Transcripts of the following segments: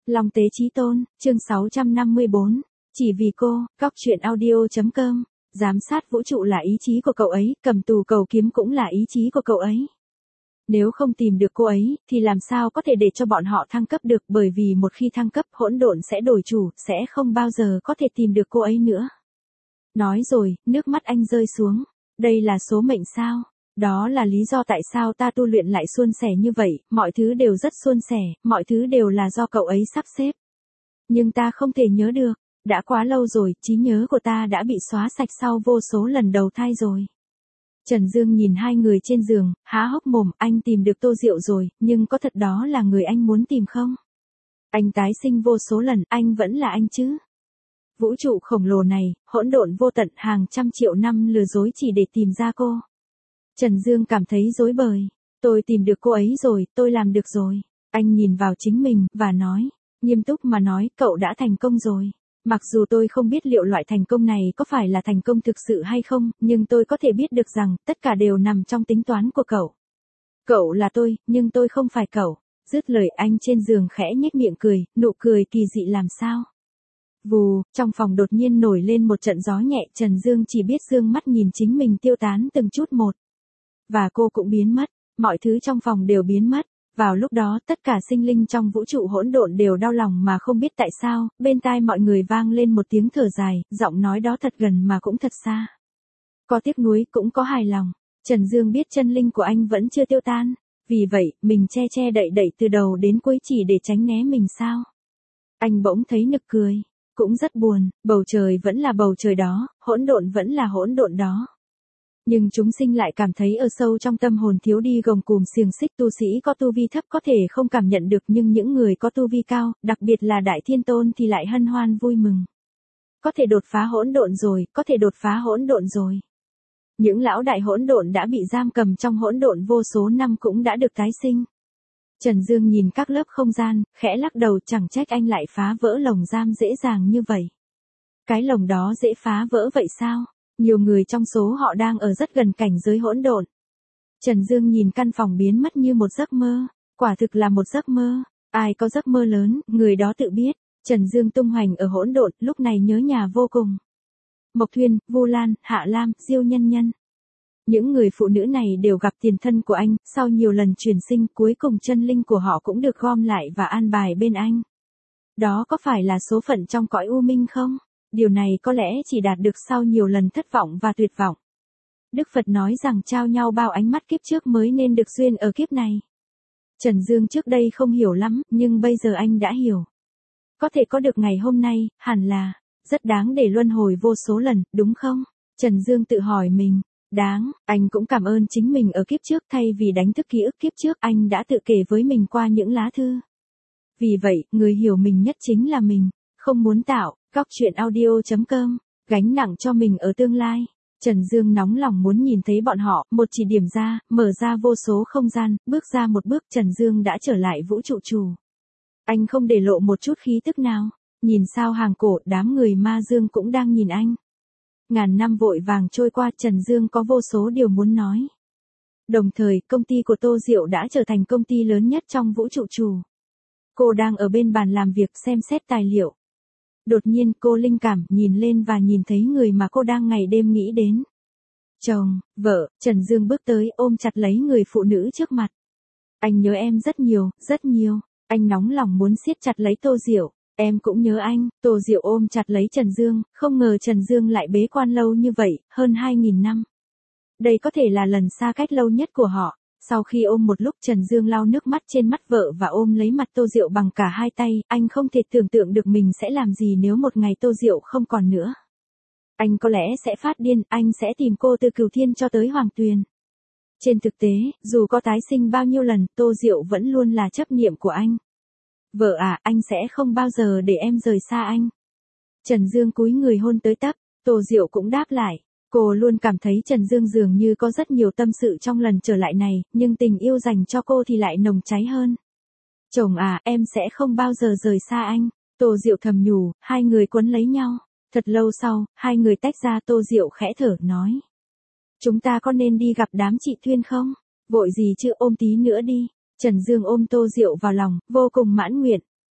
Long Tế Chí Tôn, chương 654. Chỉ vì cô, Góc Truyện Audio.com. Giám sát vũ trụ là ý chí của cậu ấy, cầm tù cầu kiếm cũng là ý chí của cậu ấy. Nếu không tìm được cô ấy, thì làm sao có thể để cho bọn họ thăng cấp được, bởi vì một khi thăng cấp, hỗn độn sẽ đổi chủ, sẽ không bao giờ có thể tìm được cô ấy nữa. Nói rồi, nước mắt anh rơi xuống. Đây là số mệnh sao? Đó là lý do tại sao ta tu luyện lại suôn sẻ như vậy, mọi thứ đều rất suôn sẻ, mọi thứ đều là do cậu ấy sắp xếp. Nhưng ta không thể nhớ được, đã quá lâu rồi, trí nhớ của ta đã bị xóa sạch sau vô số lần đầu thai rồi. Trần Dương nhìn hai người trên giường, há hốc mồm, anh tìm được Tô Diệu rồi, nhưng có thật đó là người anh muốn tìm không? Anh tái sinh vô số lần, anh vẫn là anh chứ? Vũ trụ khổng lồ này, hỗn độn vô tận, hàng trăm triệu năm lừa dối chỉ để tìm ra cô. Trần Dương cảm thấy rối bời. Tôi tìm được cô ấy rồi, tôi làm được rồi. Anh nhìn vào chính mình, và nói. Nghiêm túc mà nói, cậu đã thành công rồi. Mặc dù tôi không biết liệu loại thành công này có phải là thành công thực sự hay không, nhưng tôi có thể biết được rằng, tất cả đều nằm trong tính toán của cậu. Cậu là tôi, nhưng tôi không phải cậu. Dứt lời anh trên giường khẽ nhếch miệng cười, nụ cười kỳ dị làm sao. Vù, trong phòng đột nhiên nổi lên một trận gió nhẹ, Trần Dương chỉ biết dương mắt nhìn chính mình tiêu tán từng chút một. Và cô cũng biến mất, mọi thứ trong phòng đều biến mất. Vào lúc đó tất cả sinh linh trong vũ trụ hỗn độn đều đau lòng mà không biết tại sao, bên tai mọi người vang lên một tiếng thở dài, giọng nói đó thật gần mà cũng thật xa. Có tiếc nuối cũng có hài lòng, Trần Dương biết chân linh của anh vẫn chưa tiêu tan, vì vậy mình che đậy từ đầu đến cuối chỉ để tránh né mình sao. Anh bỗng thấy nực cười, cũng rất buồn, bầu trời vẫn là bầu trời đó, hỗn độn vẫn là hỗn độn đó. Nhưng chúng sinh lại cảm thấy ở sâu trong tâm hồn thiếu đi gông cùm xiềng xích, tu sĩ có tu vi thấp có thể không cảm nhận được, nhưng những người có tu vi cao, đặc biệt là Đại Thiên Tôn thì lại hân hoan vui mừng. Có thể đột phá hỗn độn rồi, có thể đột phá hỗn độn rồi. Những lão đại hỗn độn đã bị giam cầm trong hỗn độn vô số năm cũng đã được tái sinh. Trần Dương nhìn các lớp không gian, khẽ lắc đầu, chẳng trách anh lại phá vỡ lồng giam dễ dàng như vậy. Cái lồng đó dễ phá vỡ vậy sao? Nhiều người trong số họ đang ở rất gần cảnh giới hỗn độn. Trần Dương nhìn căn phòng biến mất như một giấc mơ, quả thực là một giấc mơ. Ai có giấc mơ lớn, người đó tự biết. Trần Dương tung hoành ở hỗn độn, lúc này nhớ nhà vô cùng. Mộc Thuyên, Vu Lan, Hạ Lam, Diêu Nhân Nhân. Những người phụ nữ này đều gặp tiền thân của anh, sau nhiều lần chuyển sinh, cuối cùng chân linh của họ cũng được gom lại và an bài bên anh. Đó có phải là số phận trong cõi u minh không? Điều này có lẽ chỉ đạt được sau nhiều lần thất vọng và tuyệt vọng. Đức Phật nói rằng trao nhau bao ánh mắt kiếp trước mới nên được duyên ở kiếp này. Trần Dương trước đây không hiểu lắm, nhưng bây giờ anh đã hiểu. Có thể có được ngày hôm nay, hẳn là rất đáng để luân hồi vô số lần, đúng không? Trần Dương tự hỏi mình. Đáng, anh cũng cảm ơn chính mình ở kiếp trước, thay vì đánh thức ký ức kiếp trước, anh đã tự kể với mình qua những lá thư. Vì vậy, người hiểu mình nhất chính là mình. Không muốn tạo, Góc Truyện Audio.com, gánh nặng cho mình ở tương lai. Trần Dương nóng lòng muốn nhìn thấy bọn họ, một chỉ điểm ra, mở ra vô số không gian, bước ra một bước, Trần Dương đã trở lại vũ trụ chủ. Anh không để lộ một chút khí tức nào. Nhìn sao hàng cổ, đám người ma dương cũng đang nhìn anh. Ngàn năm vội vàng trôi qua, Trần Dương có vô số điều muốn nói. Đồng thời, công ty của Tô Diệu đã trở thành công ty lớn nhất trong vũ trụ chủ. Cô đang ở bên bàn làm việc xem xét tài liệu. Đột nhiên cô linh cảm nhìn lên và nhìn thấy người mà cô đang ngày đêm nghĩ đến. Chồng, vợ, Trần Dương bước tới ôm chặt lấy người phụ nữ trước mặt. Anh nhớ em rất nhiều, rất nhiều. Anh nóng lòng muốn siết chặt lấy Tô Diệu. Em cũng nhớ anh. Tô Diệu ôm chặt lấy Trần Dương, không ngờ Trần Dương lại bế quan lâu như vậy, hơn 2.000 năm. Đây có thể là lần xa cách lâu nhất của họ. Sau khi ôm một lúc, Trần Dương lau nước mắt trên mắt vợ và ôm lấy mặt Tô Diệu bằng cả hai tay, anh không thể tưởng tượng được mình sẽ làm gì nếu một ngày Tô Diệu không còn nữa. Anh có lẽ sẽ phát điên, anh sẽ tìm cô từ Cửu Thiên cho tới Hoàng Tuyền. Trên thực tế, dù có tái sinh bao nhiêu lần, Tô Diệu vẫn luôn là chấp niệm của anh. Vợ à, anh sẽ không bao giờ để em rời xa anh. Trần Dương cúi người hôn tới tấp, Tô Diệu cũng đáp lại. Cô luôn cảm thấy Trần Dương dường như có rất nhiều tâm sự trong lần trở lại này, nhưng tình yêu dành cho cô thì lại nồng cháy hơn. Chồng à, em sẽ không bao giờ rời xa anh. Tô Diệu thầm nhủ, hai người quấn lấy nhau. Thật lâu sau, hai người tách ra, Tô Diệu khẽ thở, nói. Chúng ta có nên đi gặp đám chị Thuyên không? Vội gì chứ, ôm tí nữa đi. Trần Dương ôm Tô Diệu vào lòng, vô cùng mãn nguyện.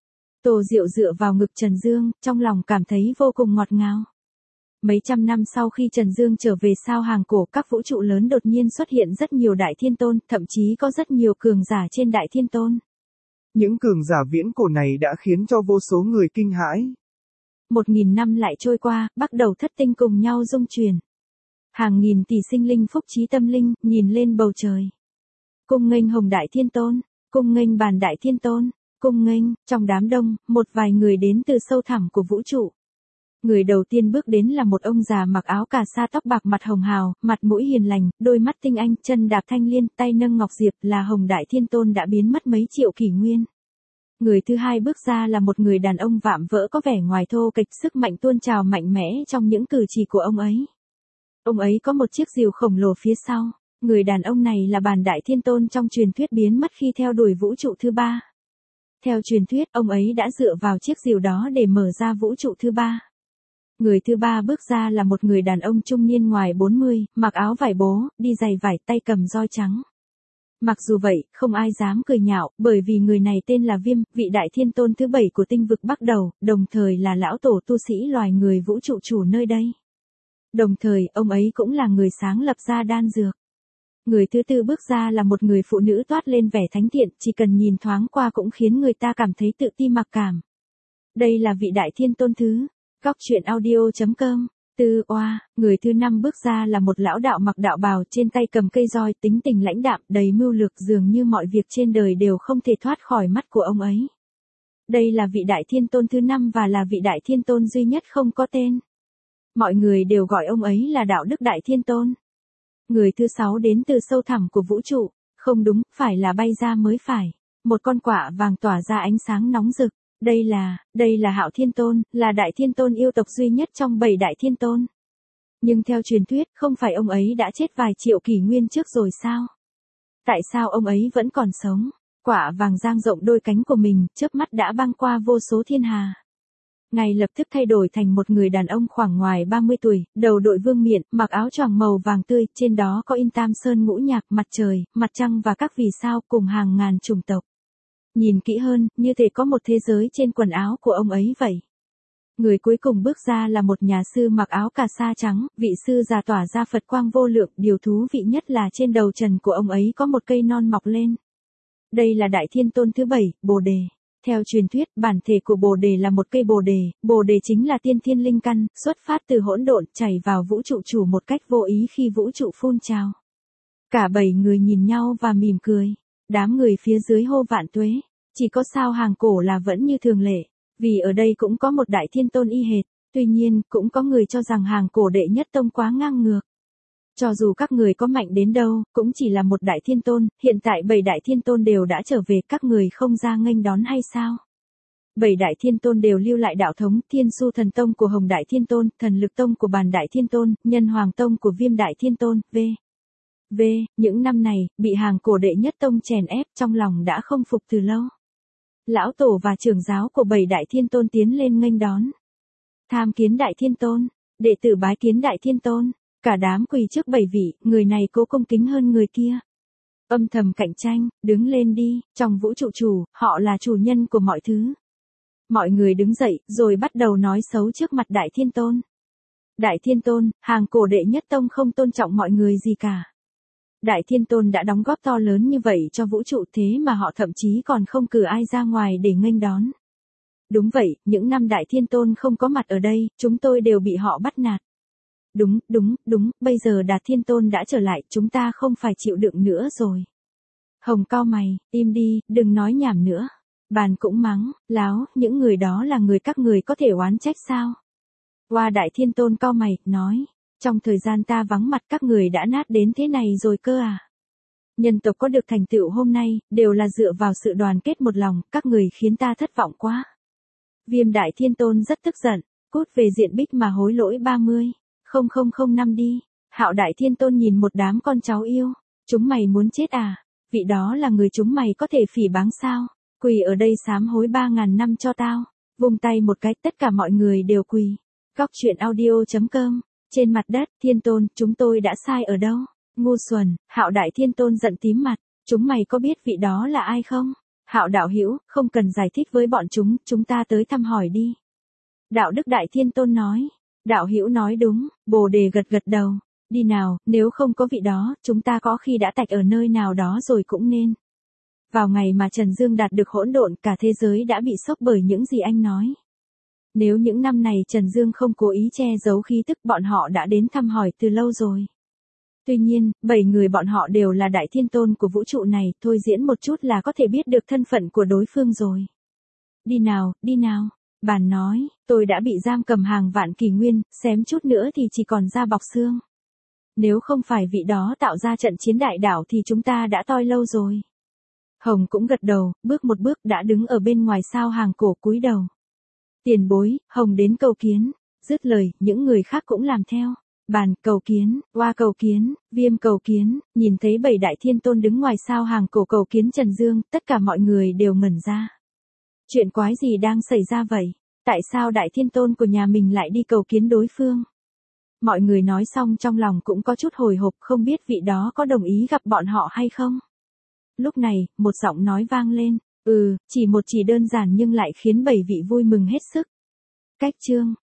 Tô Diệu dựa vào ngực Trần Dương, trong lòng cảm thấy vô cùng ngọt ngào. Mấy trăm năm sau khi Trần Dương trở về sao Hàng Cổ, các vũ trụ lớn đột nhiên xuất hiện rất nhiều đại thiên tôn, thậm chí có rất nhiều cường giả trên đại thiên tôn. Những cường giả viễn cổ này đã khiến cho vô số người kinh hãi. 1000 năm lại trôi qua, bắt đầu thất tinh cùng nhau dung chuyển. Hàng nghìn tỷ sinh linh phúc trí tâm linh, nhìn lên bầu trời. Cung nghênh Hồng Đại Thiên Tôn, cung nghênh Bàn Đại Thiên Tôn, cung nghênh, trong đám đông, một vài người đến từ sâu thẳm của vũ trụ. Người đầu tiên bước đến là một ông già mặc áo cà sa tóc bạc mặt hồng hào, mặt mũi hiền lành, đôi mắt tinh anh, chân đạp thanh liên, tay nâng ngọc diệp, là Hồng Đại Thiên Tôn đã biến mất mấy triệu kỷ nguyên. Người thứ hai bước ra là một người đàn ông vạm vỡ có vẻ ngoài thô kệch, sức mạnh tuôn trào mạnh mẽ trong những cử chỉ của ông ấy. Ông ấy có một chiếc rìu khổng lồ phía sau. Người đàn ông này là Bàn Đại Thiên Tôn trong truyền thuyết biến mất khi theo đuổi vũ trụ thứ ba. Theo truyền thuyết, ông ấy đã dựa vào chiếc rìu đó để mở ra vũ trụ thứ ba. Người thứ ba bước ra là một người đàn ông trung niên ngoài 40, mặc áo vải bố, đi giày vải, tay cầm roi trắng. Mặc dù vậy, không ai dám cười nhạo, bởi vì người này tên là Viêm, vị đại thiên tôn thứ 7 của tinh vực Bắc Đầu, đồng thời là lão tổ tu sĩ loài người vũ trụ chủ nơi đây. Đồng thời, ông ấy cũng là người sáng lập ra đan dược. Người thứ tư bước ra là một người phụ nữ toát lên vẻ thánh thiện, chỉ cần nhìn thoáng qua cũng khiến người ta cảm thấy tự ti mặc cảm. Đây là vị đại thiên tôn thứ. Góc truyện audio.com. Tư oa, người thứ năm bước ra là một lão đạo mặc đạo bào, trên tay cầm cây roi, tính tình lãnh đạm, đầy mưu lược, dường như mọi việc trên đời đều không thể thoát khỏi mắt của ông ấy. Đây là vị đại thiên tôn thứ 5 và là vị đại thiên tôn duy nhất không có tên. Mọi người đều gọi ông ấy là đạo đức đại thiên tôn. Người thứ 6 đến từ sâu thẳm của vũ trụ, không đúng, phải là bay ra mới phải. Một con quạ vàng tỏa ra ánh sáng nóng rực. Đây là Hạo Thiên Tôn, là đại thiên tôn yêu tộc duy nhất trong 7 đại thiên tôn. Nhưng theo truyền thuyết, không phải ông ấy đã chết vài triệu kỷ nguyên trước rồi sao? Tại sao ông ấy vẫn còn sống? Quạ vàng dang rộng đôi cánh của mình, chớp mắt đã băng qua vô số thiên hà. Ngay lập tức thay đổi thành một người đàn ông khoảng ngoài 30 tuổi, đầu đội vương miện, mặc áo choàng màu vàng tươi, trên đó có in Tam Sơn ngũ nhạc, mặt trời, mặt trăng và các vì sao cùng hàng ngàn chủng tộc. Nhìn kỹ hơn, như thể có một thế giới trên quần áo của ông ấy vậy. Người cuối cùng bước ra là một nhà sư mặc áo cà sa trắng, vị sư già tỏa ra Phật quang vô lượng, điều thú vị nhất là trên đầu trần của ông ấy có một cây non mọc lên. Đây là đại thiên tôn thứ 7, Bồ Đề. Theo truyền thuyết, bản thể của Bồ Đề là một cây Bồ Đề chính là tiên thiên linh căn, xuất phát từ hỗn độn, chảy vào vũ trụ chủ một cách vô ý khi vũ trụ phun trào. Cả 7 người nhìn nhau và mỉm cười. Đám người phía dưới hô vạn tuế. Chỉ có sao Hàng Cổ là vẫn như thường lệ, vì ở đây cũng có một đại thiên tôn y hệt, tuy nhiên, cũng có người cho rằng Hàng Cổ đệ nhất tông quá ngang ngược. Cho dù các người có mạnh đến đâu, cũng chỉ là một đại thiên tôn, hiện tại 7 đại thiên tôn đều đã trở về, các người không ra nghênh đón hay sao? 7 đại thiên tôn đều lưu lại đạo thống, Thiên Su Thần Tông của Hồng Đại Thiên Tôn, Thần Lực Tông của Bàn Đại Thiên Tôn, Nhân Hoàng Tông của Viêm Đại Thiên Tôn, những năm này, bị Hàng Cổ đệ nhất tông chèn ép, trong lòng đã không phục từ lâu. Lão tổ và trưởng giáo của 7 đại thiên tôn tiến lên nghênh đón. Tham kiến đại thiên tôn, đệ tử bái kiến đại thiên tôn, cả đám quỳ trước 7 vị, người này cố cung kính hơn người kia. Âm thầm cạnh tranh, đứng lên đi, trong vũ trụ chủ, họ là chủ nhân của mọi thứ. Mọi người đứng dậy, rồi bắt đầu nói xấu trước mặt đại thiên tôn. Đại thiên tôn, Hàng Cổ đệ nhất tông không tôn trọng mọi người gì cả. Đại thiên tôn đã đóng góp to lớn như vậy cho vũ trụ, thế mà họ thậm chí còn không cử ai ra ngoài để nghênh đón. Đúng vậy, những năm đại thiên tôn không có mặt ở đây, chúng tôi đều bị họ bắt nạt. Đúng, bây giờ Đạt Thiên Tôn đã trở lại, chúng ta không phải chịu đựng nữa rồi. Hồng cau mày, im đi, đừng nói nhảm nữa. Bàn cũng mắng, láo, những người đó là người các người có thể oán trách sao? Hoa Đại Thiên Tôn cau mày, nói, trong thời gian ta vắng mặt các người đã nát đến thế này rồi cơ à? Nhân tộc có được thành tựu hôm nay, đều là dựa vào sự đoàn kết một lòng, các người khiến ta thất vọng quá. Viêm Đại Thiên Tôn rất tức giận, cút về diện bích mà hối lỗi 30.0005 đi. Hạo Đại Thiên Tôn nhìn một đám con cháu yêu, chúng mày muốn chết à? Vị đó là người chúng mày có thể phỉ báng sao? Quỳ ở đây sám hối 3.000 năm cho tao. Vung tay một cái, tất cả mọi người đều quỳ. Góc truyện audio.com. Trên mặt đất, Thiên Tôn, chúng tôi đã sai ở đâu? Ngu xuẩn, Hạo Đại Thiên Tôn giận tím mặt, chúng mày có biết vị đó là ai không? Hạo đạo hữu, không cần giải thích với bọn chúng ta tới thăm hỏi đi. Đạo Đức Đại Thiên Tôn nói. Đạo hữu nói đúng, Bồ Đề gật gật đầu. Đi nào, nếu không có vị đó, chúng ta có khi đã tạch ở nơi nào đó rồi cũng nên. Vào ngày mà Trần Dương đạt được hỗn độn, cả thế giới đã bị sốc bởi những gì anh nói. Nếu những năm này Trần Dương không cố ý che giấu khí tức, bọn họ đã đến thăm hỏi từ lâu rồi. Tuy nhiên, 7 người bọn họ đều là đại thiên tôn của vũ trụ này, thôi diễn một chút là có thể biết được thân phận của đối phương rồi. Đi nào, đi nào. Bàn nói, tôi đã bị giam cầm hàng vạn kỷ nguyên, xém chút nữa thì chỉ còn da bọc xương. Nếu không phải vị đó tạo ra trận chiến đại đảo thì chúng ta đã toi lâu rồi. Hồng cũng gật đầu, bước một bước đã đứng ở bên ngoài sao hàng cổ cúi đầu. Tiền bối, Hồng đến cầu kiến. Dứt lời, những người khác cũng làm theo. Bàn cầu kiến, Oa cầu kiến, Viêm cầu kiến, nhìn thấy 7 đại thiên tôn đứng ngoài sao hàng cổ cầu kiến Trần Dương, tất cả mọi người đều ngẩn ra. Chuyện quái gì đang xảy ra vậy? Tại sao đại thiên tôn của nhà mình lại đi cầu kiến đối phương? Mọi người nói xong trong lòng cũng có chút hồi hộp, không biết vị đó có đồng ý gặp bọn họ hay không. Lúc này, một giọng nói vang lên, chỉ một chỉ đơn giản nhưng lại khiến 7 vị vui mừng hết sức. Cách chương